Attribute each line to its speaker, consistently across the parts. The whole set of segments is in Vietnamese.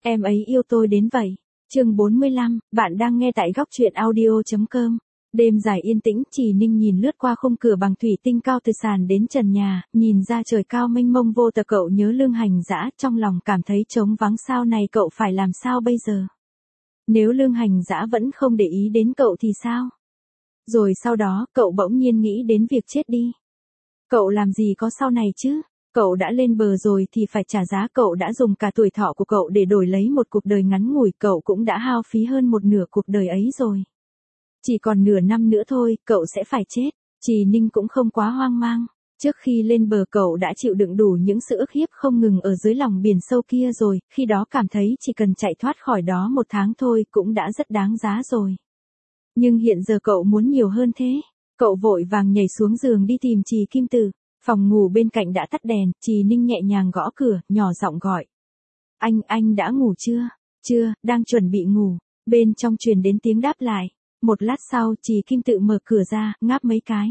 Speaker 1: Em ấy yêu tôi đến vậy. Chương 45, bạn đang nghe tại góc truyện audio.com. Đêm dài yên tĩnh, Trì Ninh nhìn lướt qua khung cửa bằng thủy tinh cao từ sàn đến trần nhà, nhìn ra trời cao mênh mông vô tận. Cậu nhớ Lương Hành Dã, trong lòng cảm thấy trống vắng. Sau này cậu phải làm sao bây giờ? Nếu Lương Hành Dã vẫn không để ý đến cậu thì sao? Rồi sau đó, cậu bỗng nhiên nghĩ đến việc chết đi. Cậu làm gì có sau này chứ? Cậu đã lên bờ rồi thì phải trả giá. Cậu đã dùng cả tuổi thọ của cậu để đổi lấy một cuộc đời ngắn ngủi. Cậu cũng đã hao phí hơn một nửa cuộc đời ấy rồi. Chỉ còn nửa năm nữa thôi, cậu sẽ phải chết. Trì Ninh cũng không quá hoang mang. Trước khi lên bờ cậu đã chịu đựng đủ những sự ức hiếp không ngừng ở dưới lòng biển sâu kia rồi, khi đó cảm thấy chỉ cần chạy thoát khỏi đó một tháng thôi cũng đã rất đáng giá rồi. Nhưng hiện giờ cậu muốn nhiều hơn thế. Cậu vội vàng nhảy xuống giường đi tìm Trì Kim Tử. Phòng ngủ bên cạnh đã tắt đèn, Trì Ninh nhẹ nhàng gõ cửa, nhỏ giọng gọi. Anh đã ngủ chưa? Chưa, đang chuẩn bị ngủ. Bên trong truyền đến tiếng đáp lại. Một lát sau, Trì Kim Tự mở cửa ra, ngáp mấy cái.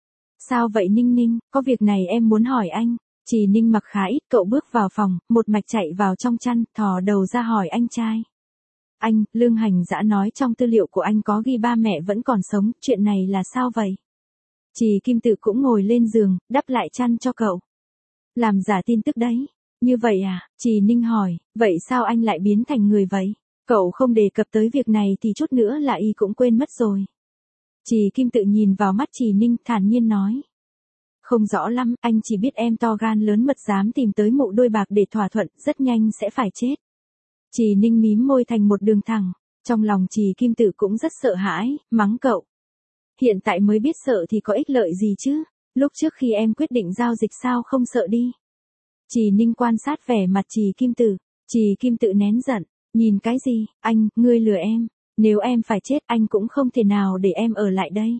Speaker 1: Sao vậy Ninh Ninh, có việc này em muốn hỏi anh. Trì Ninh mặc khá ít, cậu bước vào phòng, một mạch chạy vào trong chăn, thò đầu ra hỏi anh trai. Anh, Lương Hành Dã nói trong tư liệu của anh có ghi ba mẹ vẫn còn sống, chuyện này là sao vậy? Trì Kim Tự cũng ngồi lên giường, đắp lại chăn cho cậu. Làm giả tin tức đấy. Như vậy à? Trì Ninh hỏi, vậy sao anh lại biến thành người vậy? Cậu không đề cập tới việc này thì chút nữa là y cũng quên mất rồi. Trì Kim Tự nhìn vào mắt Trì Ninh, thản nhiên nói. Không rõ lắm, anh chỉ biết em to gan lớn mật dám tìm tới mụ đôi bạc để thỏa thuận, rất nhanh sẽ phải chết. Trì Ninh mím môi thành một đường thẳng, trong lòng Trì Kim Tự cũng rất sợ hãi, mắng cậu. Hiện tại mới biết sợ thì có ích lợi gì chứ, lúc trước khi em quyết định giao dịch sao không sợ đi. Trì Ninh quan sát vẻ mặt Trì Kim Tự, Trì Kim Tự nén giận, nhìn cái gì, anh, ngươi lừa em, nếu em phải chết anh cũng không thể nào để em ở lại đây.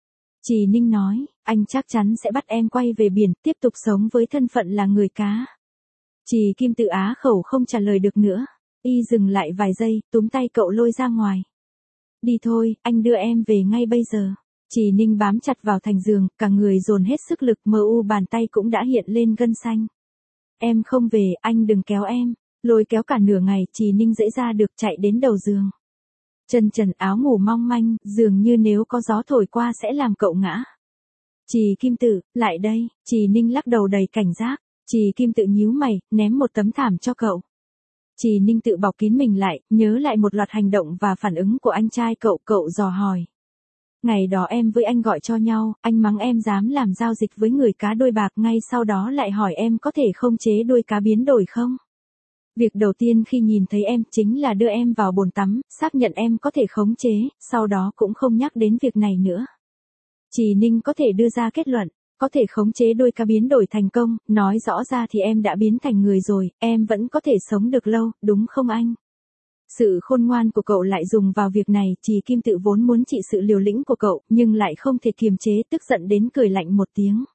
Speaker 1: Trì Ninh nói, anh chắc chắn sẽ bắt em quay về biển, tiếp tục sống với thân phận là người cá. Trì Kim Tự á khẩu không trả lời được nữa, y dừng lại vài giây, túm tay cậu lôi ra ngoài. Đi thôi, anh đưa em về ngay bây giờ. Trì Ninh bám chặt vào thành giường, cả người dồn hết sức lực, mờ u bàn tay cũng đã hiện lên gân xanh. Em không về, anh đừng kéo em. Lôi kéo cả nửa ngày, Trì Ninh dễ ra được chạy đến đầu giường. Chân trần áo ngủ mong manh, dường như nếu có gió thổi qua sẽ làm cậu ngã. Trì Kim Tự, lại đây. Trì Ninh lắc đầu đầy cảnh giác. Trì Kim Tự nhíu mày, ném một tấm thảm cho cậu. Trì Ninh tự bọc kín mình lại, nhớ lại một loạt hành động và phản ứng của anh trai cậu dò hỏi. Ngày đó em với anh gọi cho nhau, anh mắng em dám làm giao dịch với người cá đôi bạc, ngay sau đó lại hỏi em có thể khống chế đuôi cá biến đổi không? Việc đầu tiên khi nhìn thấy em chính là đưa em vào bồn tắm, xác nhận em có thể khống chế, sau đó cũng không nhắc đến việc này nữa. Trì Ninh có thể đưa ra kết luận, có thể khống chế đuôi cá biến đổi thành công, nói rõ ra thì em đã biến thành người rồi, em vẫn có thể sống được lâu, đúng không anh? Sự khôn ngoan của cậu lại dùng vào việc này, Trì Kim Tự vốn muốn trị sự liều lĩnh của cậu, nhưng lại không thể kiềm chế, tức giận đến cười lạnh một tiếng.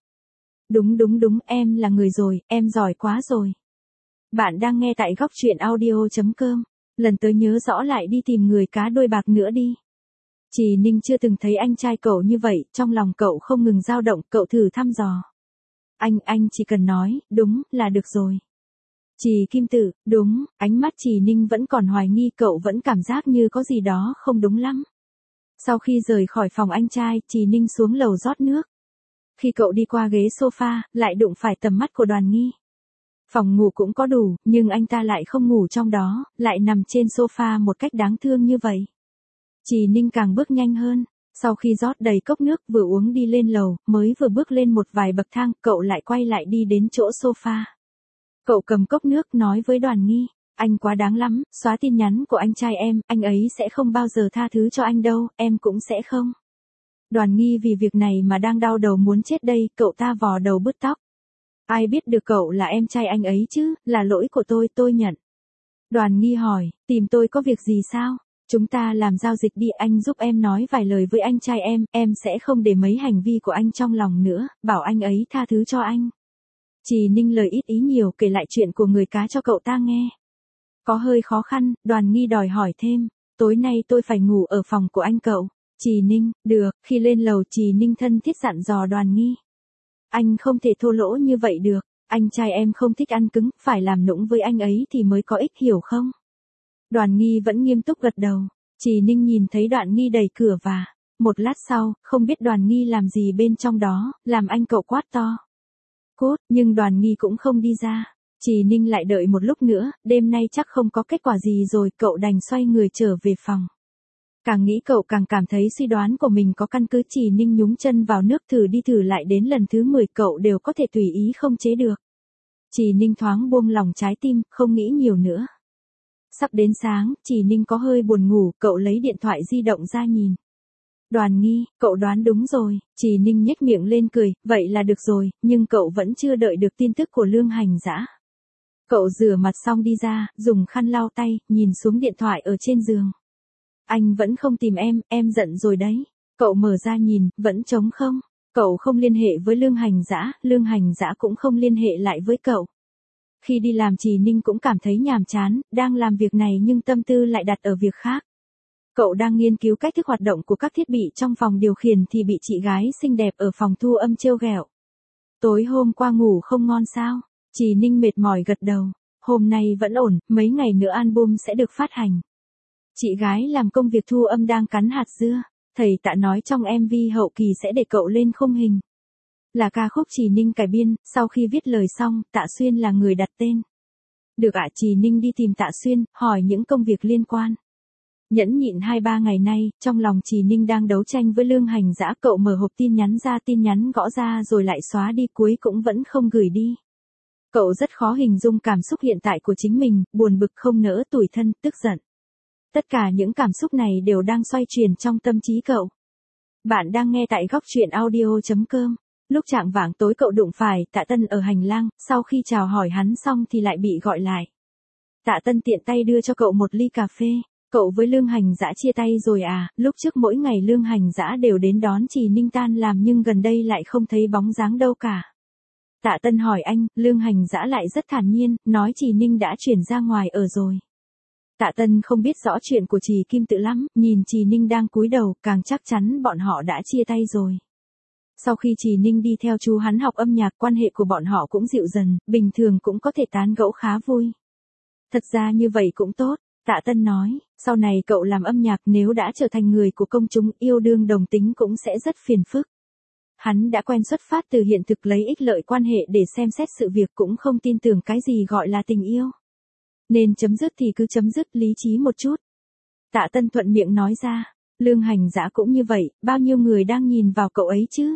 Speaker 1: Đúng, em là người rồi, em giỏi quá rồi. Bạn đang nghe tại góc truyện audio.com. Lần tới nhớ rõ lại đi tìm người cá đôi bạc nữa đi. Trì Ninh chưa từng thấy anh trai cậu như vậy, trong lòng cậu không ngừng dao động, cậu thử thăm dò. Anh chỉ cần nói, đúng, là được rồi. Trì Kim Tự, đúng, ánh mắt Trì Ninh vẫn còn hoài nghi, cậu vẫn cảm giác như có gì đó không đúng lắm. Sau khi rời khỏi phòng anh trai, Trì Ninh xuống lầu rót nước. Khi cậu đi qua ghế sofa, lại đụng phải tầm mắt của Đoàn Nghi. Phòng ngủ cũng có đủ, nhưng anh ta lại không ngủ trong đó, lại nằm trên sofa một cách đáng thương như vậy. Trì Ninh càng bước nhanh hơn, sau khi rót đầy cốc nước vừa uống đi lên lầu, mới vừa bước lên một vài bậc thang, cậu lại quay lại đi đến chỗ sofa. Cậu cầm cốc nước nói với Đoàn Nghi, anh quá đáng lắm, xóa tin nhắn của anh trai em, anh ấy sẽ không bao giờ tha thứ cho anh đâu, em cũng sẽ không. Đoàn Nghi vì việc này mà đang đau đầu muốn chết đây, cậu ta vò đầu bứt tóc. Ai biết được cậu là em trai anh ấy chứ, là lỗi của tôi nhận. Đoàn Nghi hỏi, tìm tôi có việc gì sao? Chúng ta làm giao dịch đi, anh giúp em nói vài lời với anh trai em sẽ không để mấy hành vi của anh trong lòng nữa, bảo anh ấy tha thứ cho anh. Trì Ninh lời ít ý nhiều kể lại chuyện của người cá cho cậu ta nghe. Có hơi khó khăn, Đoàn Nghi đòi hỏi thêm, tối nay tôi phải ngủ ở phòng của anh cậu. Trì Ninh, được, khi lên lầu Trì Ninh thân thiết dặn dò Đoàn Nghi. Anh không thể thô lỗ như vậy được, anh trai em không thích ăn cứng, phải làm nũng với anh ấy thì mới có ích, hiểu không? Đoàn Nghi vẫn nghiêm túc gật đầu. Trì Ninh nhìn thấy Đoạn Nghi đẩy cửa và, một lát sau, không biết Đoàn Nghi làm gì bên trong đó, làm anh cậu quát to. Cút, nhưng Đoàn Nghi cũng không đi ra. Trì Ninh lại đợi một lúc nữa, đêm nay chắc không có kết quả gì rồi, cậu đành xoay người trở về phòng. Càng nghĩ cậu càng cảm thấy suy đoán của mình có căn cứ. Trì Ninh nhúng chân vào nước thử đi thử lại đến lần thứ 10 cậu đều có thể tùy ý không chế được. Trì Ninh thoáng buông lòng trái tim, không nghĩ nhiều nữa. Sắp đến sáng, Trì Ninh có hơi buồn ngủ, cậu lấy điện thoại di động ra nhìn. Đoàn Nghi, cậu đoán đúng rồi. Trì Ninh nhếch miệng lên cười, vậy là được rồi, nhưng cậu vẫn chưa đợi được tin tức của Lương Hành Dã. Cậu rửa mặt xong đi ra, dùng khăn lau tay, nhìn xuống điện thoại ở trên giường. Anh vẫn không tìm em giận rồi đấy. Cậu mở ra nhìn, vẫn trống không. Cậu không liên hệ với Lương Hành Dã cũng không liên hệ lại với cậu. Khi đi làm Trì Ninh cũng cảm thấy nhàm chán, đang làm việc này nhưng tâm tư lại đặt ở việc khác. Cậu đang nghiên cứu cách thức hoạt động của các thiết bị trong phòng điều khiển thì bị chị gái xinh đẹp ở phòng thu âm trêu ghẹo. Tối hôm qua ngủ không ngon sao? Trì Ninh mệt mỏi gật đầu. Hôm nay vẫn ổn, mấy ngày nữa album sẽ được phát hành. Chị gái làm công việc thu âm đang cắn hạt dưa. Thầy Tạ nói trong MV hậu kỳ sẽ để cậu lên khung hình. Là ca khúc Trì Ninh cải biên, sau khi viết lời xong, Tạ Xuyên là người đặt tên. Được ạ. Trì Ninh đi tìm Tạ Xuyên, hỏi những công việc liên quan. Nhẫn nhịn 2-3 ngày nay, trong lòng Trì Ninh đang đấu tranh với Lương Hành Dã. Cậu mở hộp tin nhắn ra, tin nhắn gõ ra rồi lại xóa đi, cuối cũng vẫn không gửi đi. Cậu rất khó hình dung cảm xúc hiện tại của chính mình, buồn bực, không nỡ, tủi thân, tức giận. Tất cả những cảm xúc này đều đang xoay chuyển trong tâm trí cậu. Bạn đang nghe tại góc truyện audio.com. Lúc chạng vạng tối cậu đụng phải Tạ Tân ở hành lang, sau khi chào hỏi hắn xong thì lại bị gọi lại. Tạ Tân tiện tay đưa cho cậu một ly cà phê. Cậu với Lương Hành Dã chia tay rồi à? Lúc trước mỗi ngày Lương Hành Dã đều đến đón Trì Ninh tan làm nhưng gần đây lại không thấy bóng dáng đâu cả. Tạ Tân hỏi anh, Lương Hành Dã lại rất thản nhiên, nói Trì Ninh đã chuyển ra ngoài ở rồi. Tạ Tân không biết rõ chuyện của Trì Kim Tự lắm, nhìn Trì Ninh đang cúi đầu, càng chắc chắn bọn họ đã chia tay rồi. Sau khi Trì Ninh đi theo chú hắn học âm nhạc, quan hệ của bọn họ cũng dịu dần, bình thường cũng có thể tán gẫu khá vui. Thật ra như vậy cũng tốt, Tạ Tân nói, sau này cậu làm âm nhạc nếu đã trở thành người của công chúng, yêu đương đồng tính cũng sẽ rất phiền phức. Hắn đã quen xuất phát từ hiện thực, lấy ích lợi quan hệ để xem xét sự việc, cũng không tin tưởng cái gì gọi là tình yêu. Nên chấm dứt thì cứ chấm dứt, lý trí một chút. Tạ Tân thuận miệng nói ra, Lương Hành Dã cũng như vậy, bao nhiêu người đang nhìn vào cậu ấy chứ.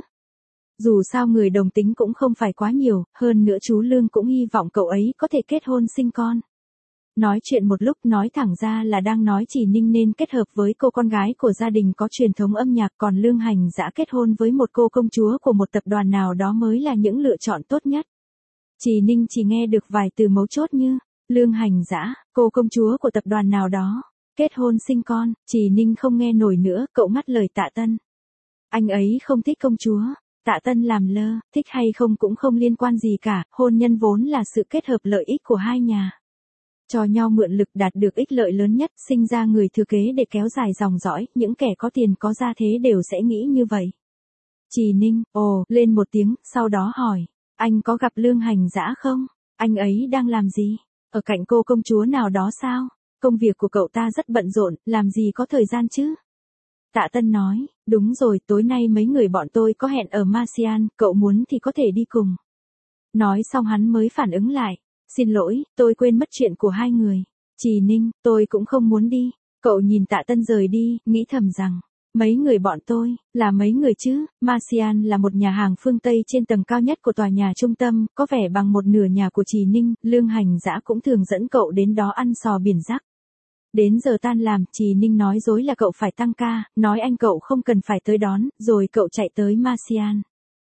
Speaker 1: Dù sao người đồng tính cũng không phải quá nhiều, hơn nữa chú Lương cũng hy vọng cậu ấy có thể kết hôn sinh con. Nói chuyện một lúc, nói thẳng ra là đang nói Trì Ninh nên kết hợp với cô con gái của gia đình có truyền thống âm nhạc, còn Lương Hành Dã kết hôn với một cô công chúa của một tập đoàn nào đó mới là những lựa chọn tốt nhất. Trì Ninh chỉ nghe được vài từ mấu chốt như, Lương Hành Dã, cô công chúa của tập đoàn nào đó, kết hôn sinh con. Trì Ninh không nghe nổi nữa, cậu ngắt lời Tạ Tân. Anh ấy không thích công chúa. Tạ Tân làm lơ, thích hay không cũng không liên quan gì cả, hôn nhân vốn là sự kết hợp lợi ích của hai nhà. Cho nhau mượn lực đạt được ích lợi lớn nhất, sinh ra người thừa kế để kéo dài dòng dõi, những kẻ có tiền có gia thế đều sẽ nghĩ như vậy. Trì Ninh, ồ, lên một tiếng, sau đó hỏi, anh có gặp Lương Hành Dã không? Anh ấy đang làm gì? Ở cạnh cô công chúa nào đó sao? Công việc của cậu ta rất bận rộn, làm gì có thời gian chứ? Tạ Tân nói, đúng rồi, tối nay mấy người bọn tôi có hẹn ở Martial, cậu muốn thì có thể đi cùng. Nói xong hắn mới phản ứng lại, xin lỗi, tôi quên mất chuyện của hai người. Trì Ninh, tôi cũng không muốn đi. Cậu nhìn Tạ Tân rời đi, nghĩ thầm rằng, mấy người bọn tôi, là mấy người chứ? Martial là một nhà hàng phương Tây trên tầng cao nhất của tòa nhà trung tâm, có vẻ bằng một nửa nhà của Trì Ninh. Lương Hành Dã cũng thường dẫn cậu đến đó ăn sò biển rắc. Đến giờ tan làm, Trì Ninh nói dối là cậu phải tăng ca, nói anh cậu không cần phải tới đón, rồi cậu chạy tới Martial.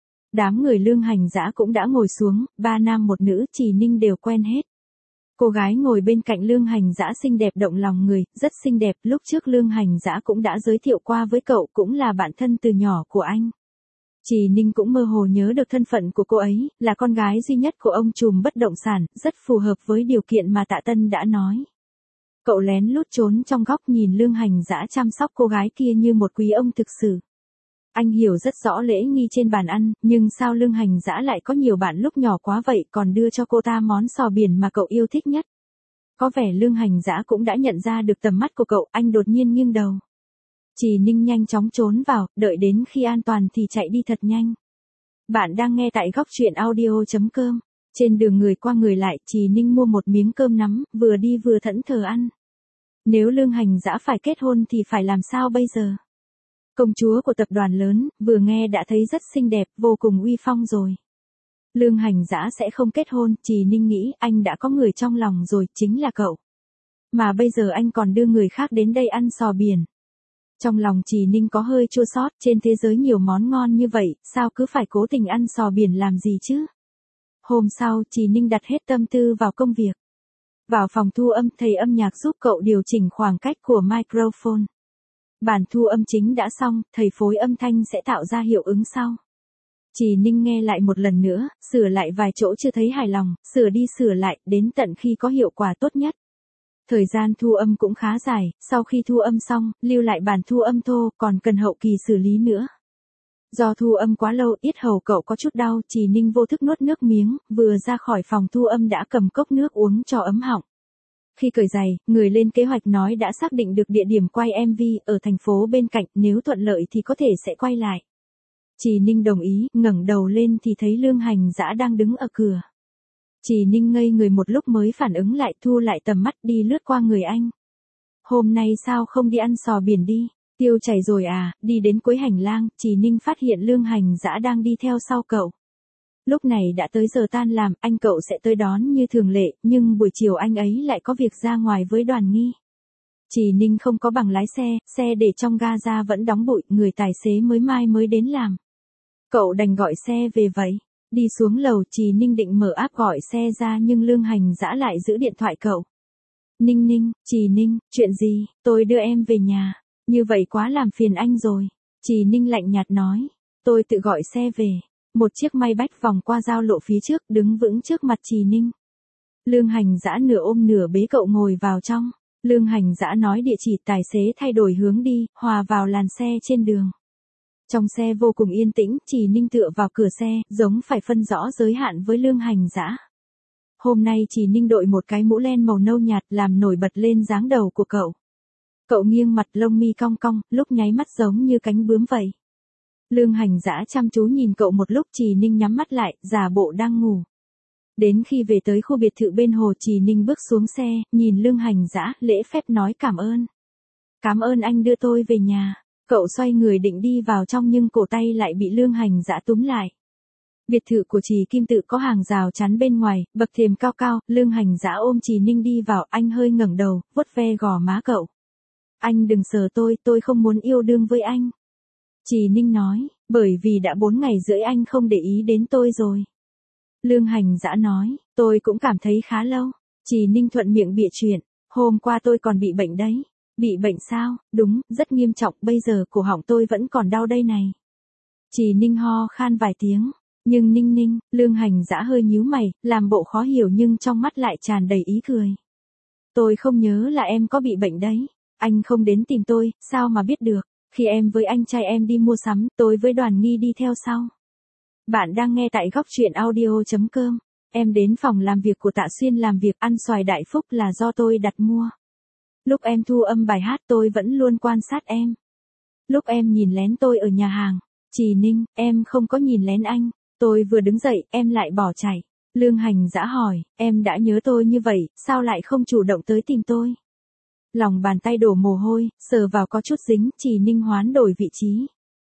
Speaker 1: Đám người Lương Hành Dã cũng đã ngồi xuống, 3 nam 1 nữ, Trì Ninh đều quen hết. Cô gái ngồi bên cạnh Lương Hành Dã xinh đẹp động lòng người, rất xinh đẹp, lúc trước Lương Hành Dã cũng đã giới thiệu qua với cậu, cũng là bạn thân từ nhỏ của anh. Trì Ninh cũng mơ hồ nhớ được thân phận của cô ấy, là con gái duy nhất của ông trùm bất động sản, rất phù hợp với điều kiện mà Tạ Tân đã nói. Cậu lén lút trốn trong góc nhìn Lương Hành Dã chăm sóc cô gái kia như một quý ông thực sự. Anh hiểu rất rõ lễ nghi trên bàn ăn, nhưng sao Lương Hành Dã lại có nhiều bạn lúc nhỏ quá vậy, còn đưa cho cô ta món sò biển mà cậu yêu thích nhất. Có vẻ Lương Hành Dã cũng đã nhận ra được tầm mắt của cậu, anh đột nhiên nghiêng đầu. Trì Ninh nhanh chóng trốn vào, đợi đến khi an toàn thì chạy đi thật nhanh. Bạn đang nghe tại góc truyện audio.com. Trên đường người qua người lại, Trì Ninh mua một miếng cơm nắm, vừa đi vừa thẫn thờ ăn. Nếu Lương Hành Dã phải kết hôn thì phải làm sao bây giờ? Công chúa của tập đoàn lớn, vừa nghe đã thấy rất xinh đẹp, vô cùng uy phong rồi. Lương Hành Dã sẽ không kết hôn, Trì Ninh nghĩ anh đã có người trong lòng rồi, chính là cậu. Mà bây giờ anh còn đưa người khác đến đây ăn sò biển. Trong lòng Trì Ninh có hơi chua xót, trên thế giới nhiều món ngon như vậy, sao cứ phải cố tình ăn sò biển làm gì chứ? Hôm sau, Trì Ninh đặt hết tâm tư vào công việc. Vào phòng thu âm, thầy âm nhạc giúp cậu điều chỉnh khoảng cách của microphone. Bản thu âm chính đã xong, thầy phối âm thanh sẽ tạo ra hiệu ứng sau. Trì Ninh nghe lại một lần nữa, sửa lại vài chỗ chưa thấy hài lòng, sửa đi sửa lại, đến tận khi có hiệu quả tốt nhất. Thời gian thu âm cũng khá dài, sau khi thu âm xong, lưu lại bản thu âm thô, còn cần hậu kỳ xử lý nữa. Do thu âm quá lâu, yết hầu cậu có chút đau, Trì Ninh vô thức nuốt nước miếng, vừa ra khỏi phòng thu âm đã cầm cốc nước uống cho ấm họng. Khi cởi giày, người lên kế hoạch nói đã xác định được địa điểm quay MV ở thành phố bên cạnh, nếu thuận lợi thì có thể sẽ quay lại. Trì Ninh đồng ý, ngẩng đầu lên thì thấy Lương Hành Dã đang đứng ở cửa. Trì Ninh ngây người một lúc mới phản ứng lại, thu lại tầm mắt đi lướt qua người anh. Hôm nay sao không đi ăn sò biển đi? Tiêu chảy rồi à? Đi đến cuối hành lang, Trì Ninh phát hiện Lương Hành Dã đang đi theo sau cậu. Lúc này đã tới giờ tan làm, anh cậu sẽ tới đón như thường lệ, nhưng buổi chiều anh ấy lại có việc ra ngoài với Đoàn Nghi. Trì Ninh không có bằng lái xe, xe để trong ga vẫn đóng bụi, người tài xế mới đến làm. Cậu đành gọi xe về vậy. Đi xuống lầu, Trì Ninh định mở app gọi xe ra nhưng Lương Hành Dã lại giữ điện thoại cậu. Ninh, Trì Ninh, chuyện gì? Tôi đưa em về nhà. Như vậy quá làm phiền anh rồi. Trì Ninh lạnh nhạt nói. Tôi tự gọi xe về. Một chiếc Maybach vòng qua giao lộ phía trước, đứng vững trước mặt Trì Ninh. Lương Hành Dã nửa ôm nửa bế cậu ngồi vào trong. Lương Hành Dã nói địa chỉ, tài xế thay đổi hướng đi, hòa vào làn xe trên đường. Trong xe vô cùng yên tĩnh, Trì Ninh tựa vào cửa xe, giống phải phân rõ giới hạn với Lương Hành Dã. Hôm nay Trì Ninh đội một cái mũ len màu nâu nhạt làm nổi bật lên dáng đầu của cậu. Cậu nghiêng mặt, lông mi cong cong, lúc nháy mắt giống như cánh bướm vậy. Lương Hành Dã chăm chú nhìn cậu một lúc, Trì Ninh nhắm mắt lại, giả bộ đang ngủ. Đến khi về tới khu biệt thự bên hồ, Trì Ninh bước xuống xe, nhìn Lương Hành Dã, lễ phép nói cảm ơn. Cảm ơn anh đưa tôi về nhà. Cậu xoay người định đi vào trong nhưng cổ tay lại bị Lương Hành Dã túm lại. Biệt thự của Trì Kim Tự có hàng rào chắn bên ngoài, bậc thềm cao cao, Lương Hành Dã ôm Trì Ninh đi vào, anh hơi ngẩng đầu, vuốt ve gò má cậu. Anh đừng sờ tôi không muốn yêu đương với anh. Trì Ninh nói, bởi vì đã 4 ngày rưỡi anh không để ý đến tôi rồi. Lương Hành Dã nói, tôi cũng cảm thấy khá lâu. Trì Ninh thuận miệng bịa chuyện, hôm qua tôi còn bị bệnh đấy. Bị bệnh sao? Đúng, rất nghiêm trọng, bây giờ cổ họng tôi vẫn còn đau đây này. Trì Ninh ho khan vài tiếng, nhưng Ninh, Lương Hành Dã hơi nhíu mày, làm bộ khó hiểu nhưng trong mắt lại tràn đầy ý cười. Tôi không nhớ là em có bị bệnh đấy. Anh không đến tìm tôi, sao mà biết được? Khi em với anh trai em đi mua sắm, tôi với Đoàn Nghi đi theo sau. Bạn đang nghe tại góc truyện audio.com. Em đến phòng làm việc của Tạ Xuyên làm việc, ăn xoài đại phúc là do tôi đặt mua. Lúc em thu âm bài hát tôi vẫn luôn quan sát em. Lúc em nhìn lén tôi ở nhà hàng. Trì Ninh, em không có nhìn lén anh. Tôi vừa đứng dậy, em lại bỏ chạy. Lương Hành Dã hỏi, em đã nhớ tôi như vậy, sao lại không chủ động tới tìm tôi? Lòng bàn tay đổ mồ hôi, sờ vào có chút dính, Trì Ninh hoán đổi vị trí.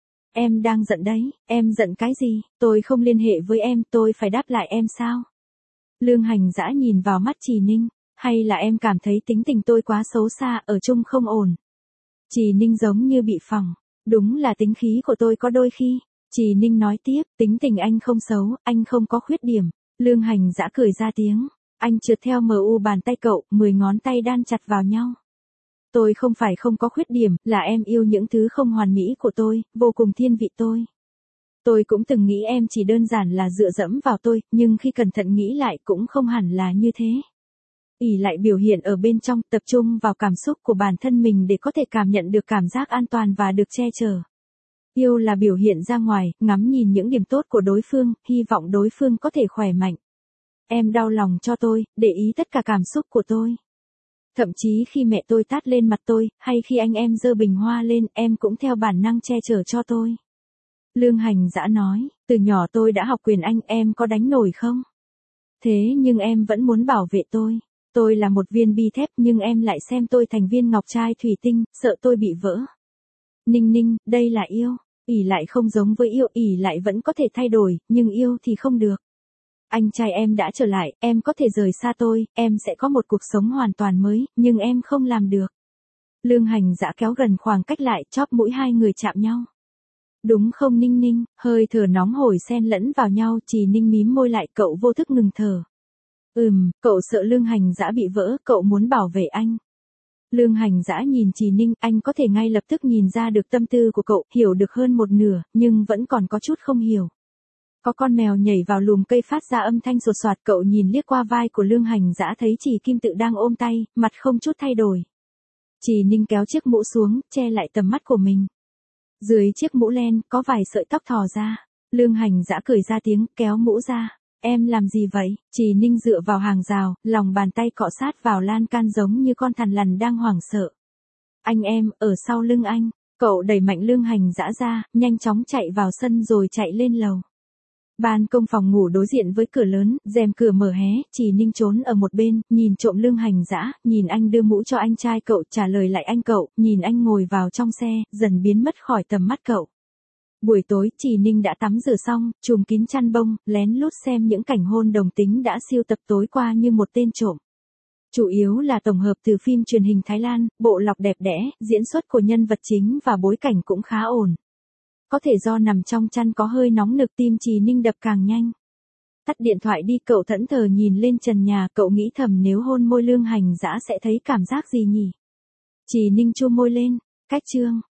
Speaker 1: Em đang giận đấy, em giận cái gì? Tôi không liên hệ với em, tôi phải đáp lại em sao? Lương Hành Dã nhìn vào mắt Trì Ninh. Hay là em cảm thấy tính tình tôi quá xấu xa, ở chung không ổn? Trì Ninh giống như bị phỏng. Đúng là tính khí của tôi có đôi khi. Trì Ninh nói tiếp, tính tình anh không xấu, anh không có khuyết điểm. Lương Hành Dã cười ra tiếng. Anh trượt theo MU bàn tay cậu, 10 ngón tay đan chặt vào nhau. Tôi không phải không có khuyết điểm, là em yêu những thứ không hoàn mỹ của tôi, vô cùng thiên vị tôi. Tôi cũng từng nghĩ em chỉ đơn giản là dựa dẫm vào tôi, nhưng khi cẩn thận nghĩ lại cũng không hẳn là như thế. Ỷ lại biểu hiện ở bên trong, tập trung vào cảm xúc của bản thân mình để có thể cảm nhận được cảm giác an toàn và được che chở. Yêu là biểu hiện ra ngoài, ngắm nhìn những điểm tốt của đối phương, hy vọng đối phương có thể khỏe mạnh. Em đau lòng cho tôi, để ý tất cả cảm xúc của tôi. Thậm chí khi mẹ tôi tát lên mặt tôi, hay khi anh em giơ bình hoa lên, em cũng theo bản năng che chở cho tôi. Lương Hành Dã nói, từ nhỏ tôi đã học quyền Anh, em có đánh nổi không? Thế nhưng em vẫn muốn bảo vệ tôi. Tôi là một viên bi thép nhưng em lại xem tôi thành viên ngọc trai thủy tinh, sợ tôi bị vỡ. Ninh Ninh, đây là yêu. Ỷ lại không giống với yêu, ỷ lại vẫn có thể thay đổi, nhưng yêu thì không được. Anh trai em đã trở lại, em có thể rời xa tôi, em sẽ có một cuộc sống hoàn toàn mới, nhưng em không làm được. Lương Hành Dã kéo gần khoảng cách lại, chóp mũi hai người chạm nhau. Đúng không Ninh Ninh, hơi thở nóng hổi xen lẫn vào nhau, Trì Ninh mím môi lại, cậu vô thức ngừng thở. Cậu sợ Lương Hành Dã bị vỡ, cậu muốn bảo vệ anh. Lương Hành Dã nhìn Trì Ninh, anh có thể ngay lập tức nhìn ra được tâm tư của cậu, hiểu được hơn một nửa, nhưng vẫn còn có chút không hiểu. Có con mèo nhảy vào lùm cây phát ra âm thanh sột soạt, cậu nhìn liếc qua vai của Lương Hành Dã thấy Trì Kim Tự đang ôm tay, mặt không chút thay đổi. Trì Ninh kéo chiếc mũ xuống, che lại tầm mắt của mình. Dưới chiếc mũ len, có vài sợi tóc thò ra. Lương Hành Dã cười ra tiếng, kéo mũ ra. Em làm gì vậy? Trì Ninh dựa vào hàng rào, lòng bàn tay cọ sát vào lan can giống như con thằn lằn đang hoảng sợ. Anh em, ở sau lưng anh. Cậu đẩy mạnh Lương Hành Dã ra, nhanh chóng chạy vào sân rồi chạy lên lầu. Ban công phòng ngủ đối diện với cửa lớn, rèm cửa mở hé, Trì Ninh trốn ở một bên, nhìn trộm Lương Hành Dã, nhìn anh đưa mũ cho anh trai cậu, trả lời lại anh cậu, nhìn anh ngồi vào trong xe, dần biến mất khỏi tầm mắt cậu. Buổi tối, Trì Ninh đã tắm rửa xong, trùm kín chăn bông, lén lút xem những cảnh hôn đồng tính đã siêu tập tối qua như một tên trộm. Chủ yếu là tổng hợp từ phim truyền hình Thái Lan, bộ lọc đẹp đẽ, diễn xuất của nhân vật chính và bối cảnh cũng khá ổn. Có thể do nằm trong chăn có hơi nóng nực, tim Trì Ninh đập càng nhanh. Tắt điện thoại đi, cậu thẫn thờ nhìn lên trần nhà, cậu nghĩ thầm nếu hôn môi Lương Hành Dã sẽ thấy cảm giác gì nhỉ? Trì Ninh chua môi lên, cách chương.